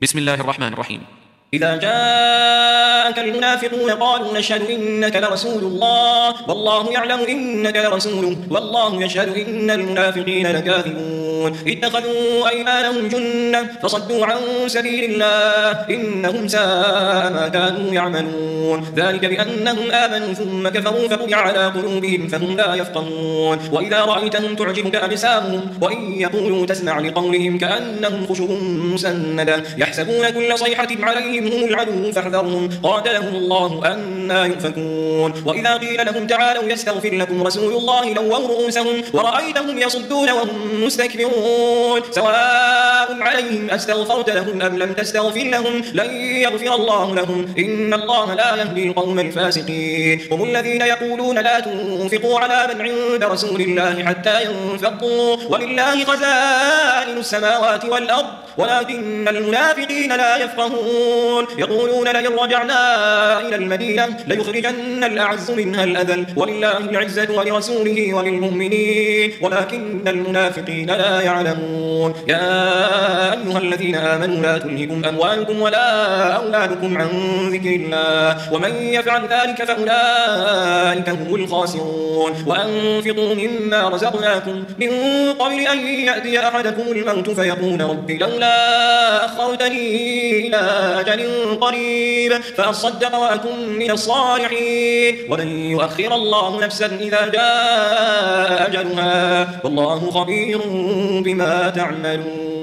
بسم الله الرحمن الرحيم. إذا جاءك المنافقون قالوا نشهد إنك لرسول الله والله يعلم إنك لرسوله والله يشهد إن المنافقين لكاذبون اتخذوا أيمانهم جنة فصدوا عن سبيل الله إنهم ساء ما كانوا يعملون ذلك بأنهم آمنوا ثم كفروا فطبع على قلوبهم فهم لا يفقهون وإذا رأيتهم تعجبك أجسامهم وإن يقولوا تسمع لقولهم كأنهم خشب مسندة يحسبون كل صيحة عليهم هم العدو فاحذرهم قاتلهم الله أنى يؤفكون وإذا قيل لهم تعالوا يستغفر لكم رسول الله لووا رؤوسهم ورأيتهم يصدون وهم مستكبرون سواء عليهم أستغفرت لهم أم لم تستغفر لهم لن يغفر الله لهم إن الله لا يهدي القوم الفاسقين هم الذين يقولون لا تنفقوا على من عند رسول الله حتى ينفضوا ولله خزائن السماوات والأرض ولكن المنافقين لا يفقهون يقولون لئن رجعنا إلى المدينة ليخرجن الأعز منها الأذل ولله العزة ولرسوله وللمؤمنين ولكن المنافقين لا يعلمون يا أيها الذين آمنوا لا تلهكم أموالكم ولا أولادكم عن ذكر الله ومن يفعل ذلك فأولئك هم الخاسرون وأنفقوا مما رزقناكم من قبل أن يأتي أحدكم الموت فيقول رب لولا أخرتني إلى أجل قريب فأصدق وأكن من الصالحين ولن يؤخر الله نفسا إذا جاء أجلها والله خبير بما تعملون.